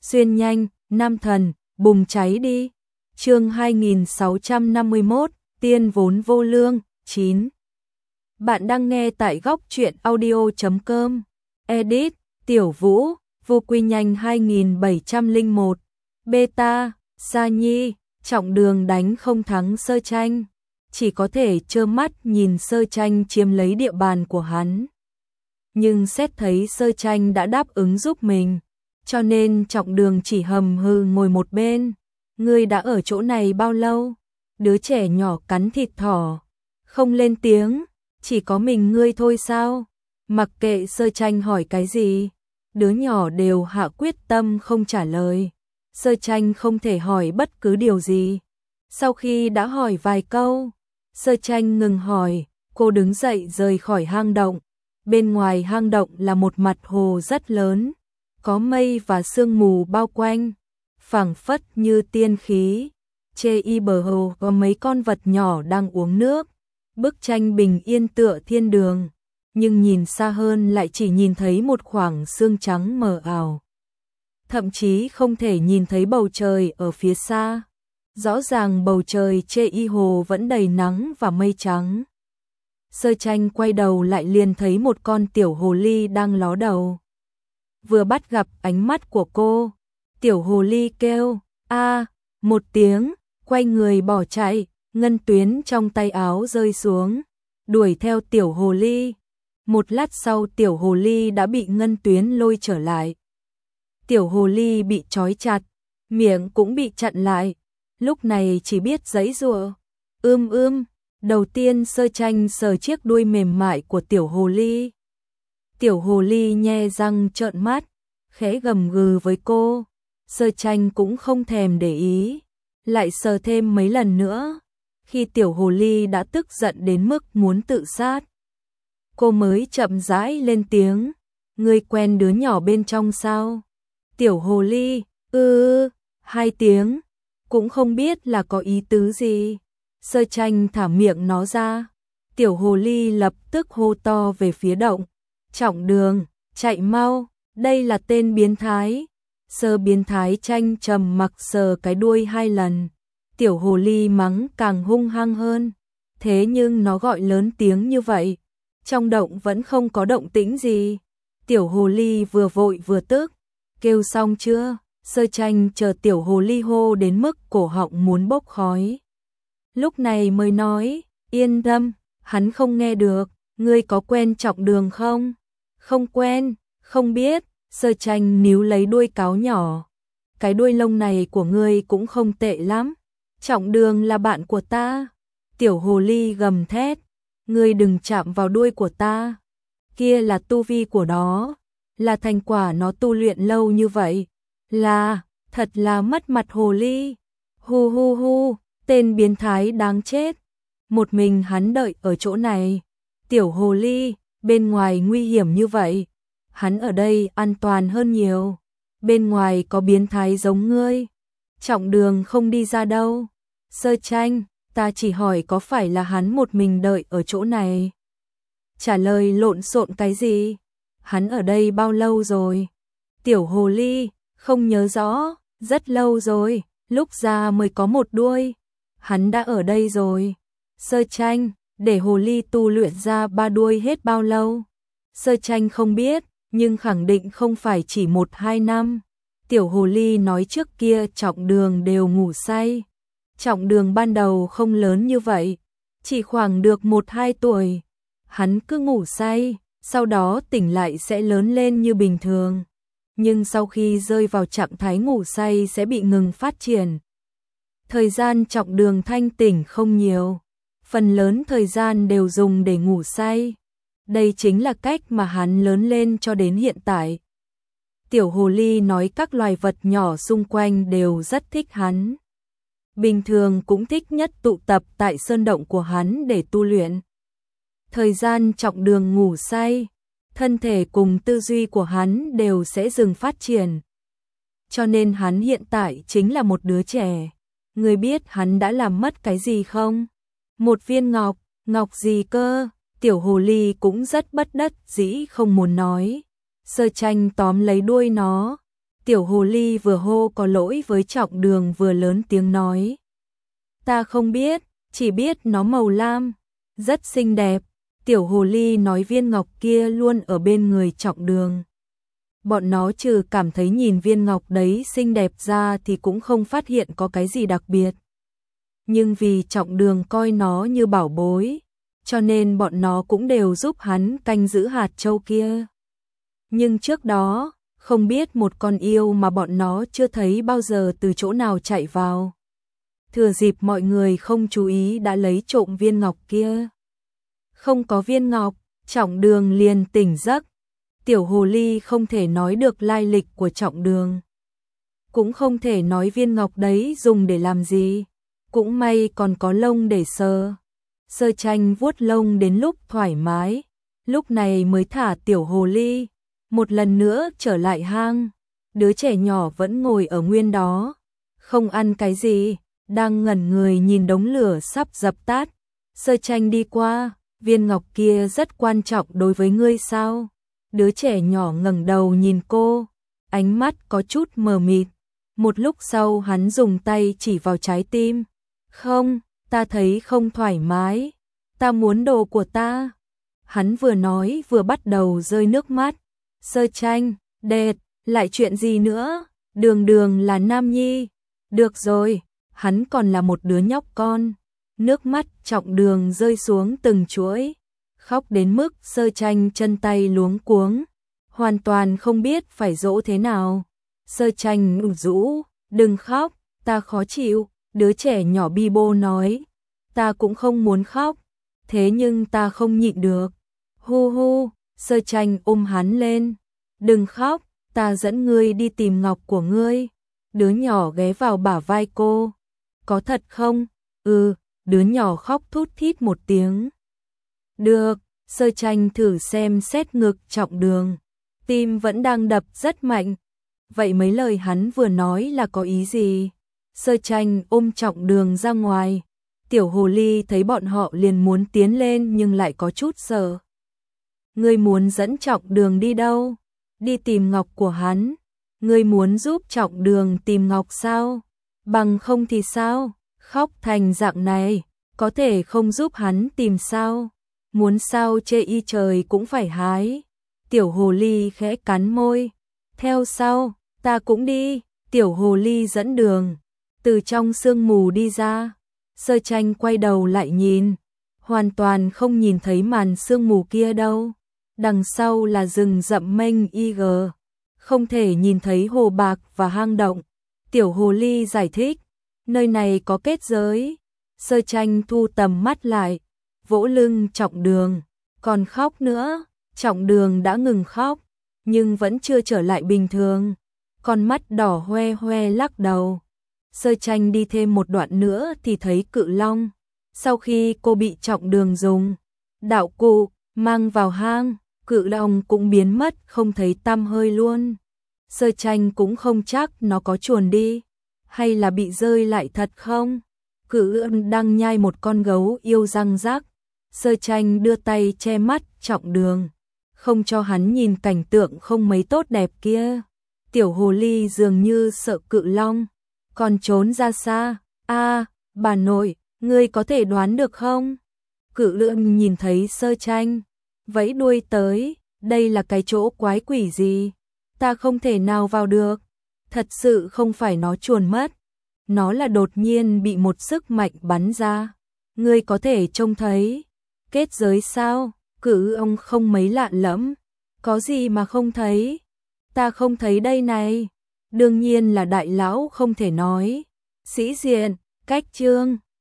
xuyên nhanh, nam thần, bùng cháy đi. Chương 2651, tiên vốn vô lương, 9. Bạn đang nghe tại góc truyện audio.com. Edit, Tiểu Vũ, vô quy nhanh 2701. Beta, Sa Nhi, Trọng Đường đánh không thắng Sơ Tranh. Chỉ có thể trơ mắt nhìn Sơ Tranh chiếm lấy địa bàn của hắn. Nhưng xét thấy Sơ Tranh đã đáp ứng giúp mình, cho nên Trọng Đường chỉ hầm hừ ngồi một bên. Ngươi đã ở chỗ này bao lâu? Đứa trẻ nhỏ cắn thịt thỏ, không lên tiếng, chỉ có mình ngươi thôi sao? Mặc kệ Sơ Tranh hỏi cái gì, đứa nhỏ đều hạ quyết tâm không trả lời. Sơ Tranh không thể hỏi bất cứ điều gì. Sau khi đã hỏi vài câu, Sơ Tranh ngừng hỏi, cô đứng dậy rời khỏi hang động. Bên ngoài hang động là một mặt hồ rất lớn, có mây và sương mù bao quanh, phảng phất như tiên khí. Trên bờ hồ có mấy con vật nhỏ đang uống nước. Bức tranh bình yên tựa thiên đường, nhưng nhìn xa hơn lại chỉ nhìn thấy một khoảng sương trắng mờ ảo. Thậm chí không thể nhìn thấy bầu trời ở phía xa. Rõ ràng bầu trời trên hồ vẫn đầy nắng và mây trắng. Sơ Tranh quay đầu lại liền thấy một con tiểu hồ ly đang ló đầu. Vừa bắt gặp ánh mắt của cô, tiểu hồ ly kêu a một tiếng, quay người bỏ chạy. Ngân tuyến trong tay áo rơi xuống, đuổi theo tiểu hồ ly. Một lát sau tiểu hồ ly đã bị ngân tuyến lôi trở lại. Tiểu hồ ly bị trói chặt, miệng cũng bị chặn lại, lúc này chỉ biết giãy giụa. Đầu tiên Sơ Tranh sờ chiếc đuôi mềm mại của tiểu hồ ly. Tiểu hồ ly nhe răng trợn mắt, khẽ gầm gừ với cô. Sơ Tranh cũng không thèm để ý, lại sờ thêm mấy lần nữa. Khi tiểu hồ ly đã tức giận đến mức muốn tự sát, cô mới chậm rãi lên tiếng, ngươi quen đứa nhỏ bên trong sao? Tiểu hồ ly, hai tiếng, cũng không biết là có ý tứ gì. Sơ Tranh thả miệng nó ra, tiểu hồ ly lập tức hô to về phía động. Trọng Đường, chạy mau, đây là tên biến thái. Sơ biến thái Tranh trầm mặc sờ cái đuôi 2 lần. Tiểu hồ ly mắng càng hung hăng hơn. Thế nhưng nó gọi lớn tiếng như vậy, trong động vẫn không có động tĩnh gì. Tiểu hồ ly vừa vội vừa tức. Kêu xong chưa? Sơ Tranh chờ tiểu hồ ly hô đến mức cổ họng muốn bốc khói. Lúc này mới nói, yên tâm, hắn không nghe được. Ngươi có quen Trọng Đường không? Không quen, không biết. Sơ Tranh níu lấy đuôi cáo nhỏ. Cái đuôi lông này của ngươi cũng không tệ lắm. Trọng Đường là bạn của ta. Tiểu hồ ly gầm thét, ngươi đừng chạm vào đuôi của ta. Kia là tu vi của nó, là thành quả nó tu luyện lâu như vậy. Thật là mất mặt hồ ly. Hu, tên biến thái đáng chết. Một mình hắn đợi ở chỗ này. Tiểu hồ ly, bên ngoài nguy hiểm như vậy, hắn ở đây an toàn hơn nhiều. Bên ngoài có biến thái giống ngươi. Trọng Đường không đi ra đâu. Sơ Tranh, ta chỉ hỏi có phải là hắn một mình đợi ở chỗ này? Trả lời lộn xộn cái gì? Hắn ở đây bao lâu rồi? Tiểu hồ ly, không nhớ rõ, rất lâu rồi, lúc ra mới có một đuôi. Hắn đã ở đây rồi. Sơ Tranh, để hồ ly tu luyện ra 3 đuôi hết bao lâu? Sơ Tranh không biết, nhưng khẳng định không phải chỉ 1-2 năm. Tiểu hồ ly nói trước kia Trọng Đường đều ngủ say. Trọng Đường ban đầu không lớn như vậy, chỉ khoảng được 1-2 tuổi. Hắn cứ ngủ say, sau đó tỉnh lại sẽ lớn lên như bình thường. Nhưng sau khi rơi vào trạng thái ngủ say sẽ bị ngừng phát triển. Thời gian Trọng Đường thanh tỉnh không nhiều, phần lớn thời gian đều dùng để ngủ say. Đây chính là cách mà hắn lớn lên cho đến hiện tại. Tiểu hồ ly nói các loài vật nhỏ xung quanh đều rất thích hắn. Bình thường cũng thích nhất tụ tập tại sơn động của hắn để tu luyện. Thời gian Trọng Đường ngủ say, thân thể cùng tư duy của hắn đều sẽ dừng phát triển. Cho nên hắn hiện tại chính là một đứa trẻ. Ngươi biết hắn đã làm mất cái gì không? Một viên ngọc. Ngọc gì cơ? Tiểu hồ ly cũng rất bất đắc dĩ không muốn nói. Sơ Tranh tóm lấy đuôi nó, Tiểu hồ ly vừa hô có lỗi với Trọng Đường vừa lớn tiếng nói. Ta không biết, chỉ biết nó màu lam, rất xinh đẹp. Tiểu hồ ly nói viên ngọc kia luôn ở bên người Trọng Đường. Bọn nó trừ cảm thấy nhìn viên ngọc đấy xinh đẹp ra thì cũng không phát hiện có cái gì đặc biệt. Nhưng vì Trọng Đường coi nó như bảo bối, cho nên bọn nó cũng đều giúp hắn canh giữ hạt châu kia. Nhưng trước đó, không biết một con yêu mà bọn nó chưa thấy bao giờ từ chỗ nào chạy vào. Thừa dịp mọi người không chú ý đã lấy trộm viên ngọc kia. Không có viên ngọc, Trọng Đường liền tỉnh giấc. Tiểu hồ ly không thể nói được lai lịch của Trọng Đường. Cũng không thể nói viên ngọc đấy dùng để làm gì. Cũng may còn có lông để sờ. Sơ Tranh vuốt lông đến lúc thoải mái. Lúc này mới thả tiểu hồ ly. Một lần nữa trở lại hang. Đứa trẻ nhỏ vẫn ngồi ở nguyên đó. Không ăn cái gì. Đang ngẩn người nhìn đống lửa sắp dập tắt. Sơ Tranh đi qua. Viên ngọc kia rất quan trọng đối với ngươi sao? Đứa trẻ nhỏ ngẩng đầu nhìn cô. Ánh mắt có chút mờ mịt. Một lúc sau hắn dùng tay chỉ vào trái tim. Không, ta thấy không thoải mái. Ta muốn đồ của ta. Hắn vừa nói vừa bắt đầu rơi nước mắt. Sơ Tranh, đệt, lại chuyện gì nữa? Đường Đường là nam nhi. Được rồi, hắn còn là một đứa nhóc con. Nước mắt Trọng Đường rơi xuống từng chuỗi. Khóc đến mức Sơ Tranh chân tay luống cuống. Hoàn toàn không biết phải dỗ thế nào. Sơ Tranh ủ rũ, đừng khóc, ta khó chịu. Đứa trẻ nhỏ bi bô nói. Ta cũng không muốn khóc. Thế nhưng ta không nhịn được. Hu hu, Sơ Tranh ôm hắn lên. Đừng khóc, ta dẫn ngươi đi tìm ngọc của ngươi. Đứa nhỏ ghé vào bả vai cô. Có thật không? Ừ, đứa nhỏ khóc thút thít một tiếng. Được, Sơ Tranh thử xem xét ngực Trọng Đường. Tim vẫn đang đập rất mạnh. Vậy mấy lời hắn vừa nói là có ý gì? Sơ Tranh ôm Trọng Đường ra ngoài. Tiểu hồ ly thấy bọn họ liền muốn tiến lên nhưng lại có chút sợ. Ngươi muốn dẫn Trọng Đường đi đâu? Đi tìm ngọc của hắn. Ngươi muốn giúp Trọng Đường tìm ngọc sao? Bằng không thì sao? Khóc thành dạng này, có thể không giúp hắn tìm sao? Muốn sao chê y trời cũng phải hái. Tiểu hồ ly khẽ cắn môi. Theo sau, ta cũng đi. Tiểu hồ ly dẫn đường. Từ trong sương mù đi ra. Sơ Tranh quay đầu lại nhìn. Hoàn toàn không nhìn thấy màn sương mù kia đâu. Đằng sau là rừng rậm mênh IG. Không thể nhìn thấy hồ bạc và hang động. Tiểu hồ ly giải thích. Nơi này có kết giới. Sơ Tranh thu tầm mắt lại. Vỗ lưng Trọng Đường. Còn khóc nữa. Trọng Đường đã ngừng khóc. Nhưng vẫn chưa trở lại bình thường. Con mắt đỏ hoe hoe lắc đầu. Sơ Tranh đi thêm một đoạn nữa thì thấy cự long. Sau khi cô bị Trọng Đường dùng đạo cụ mang vào hang, cự long cũng biến mất không thấy tăm hơi luôn. Sơ Tranh cũng không chắc nó có chuồn đi, hay là bị rơi lại thật không. Cự ưỡn đang nhai một con gấu yêu răng rắc. Sơ Tranh đưa tay che mắt Trọng Đường, không cho hắn nhìn cảnh tượng không mấy tốt đẹp kia. Tiểu hồ ly dường như sợ cự long, còn trốn ra xa. Bà nội, ngươi có thể đoán được không? Cự lưỡng nhìn thấy Sơ Tranh, vẫy đuôi tới. Đây là cái chỗ quái quỷ gì? Ta không thể nào vào được. Thật sự không phải nó chuồn mất. Nó là đột nhiên bị một sức mạnh bắn ra. Ngươi có thể trông thấy. Kết giới sao? Cự ông không mấy lạ lẫm. Có gì mà không thấy? Ta không thấy đây này. Đương nhiên là đại lão không thể nói. Sĩ diện, cách chương.